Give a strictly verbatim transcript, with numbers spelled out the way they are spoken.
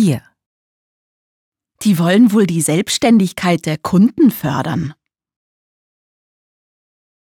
vier. Die wollen wohl die Selbstständigkeit der Kunden fördern.